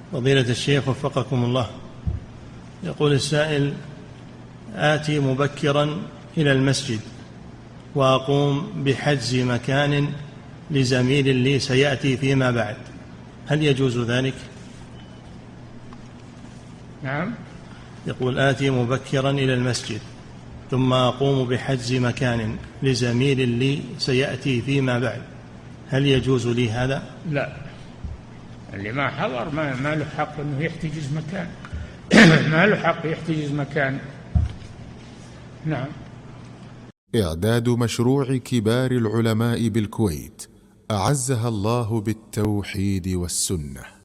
فضيلة الشيخ وفقكم الله، يقول السائل: آتي مبكرا إلى المسجد وأقوم بحجز مكان لزميل لي سيأتي فيما بعد، هل يجوز ذلك؟ نعم. يقول: آتي مبكرا إلى المسجد ثم أقوم بحجز مكان لزميل لي سيأتي فيما بعد، هل يجوز لي هذا؟ لا، اللي ما حضر ما له حق أنه يحتجز مكان. ما له حق يحتجز مكان. نعم. إعداد مشروع كبار العلماء بالكويت أعزها الله بالتوحيد والسنة.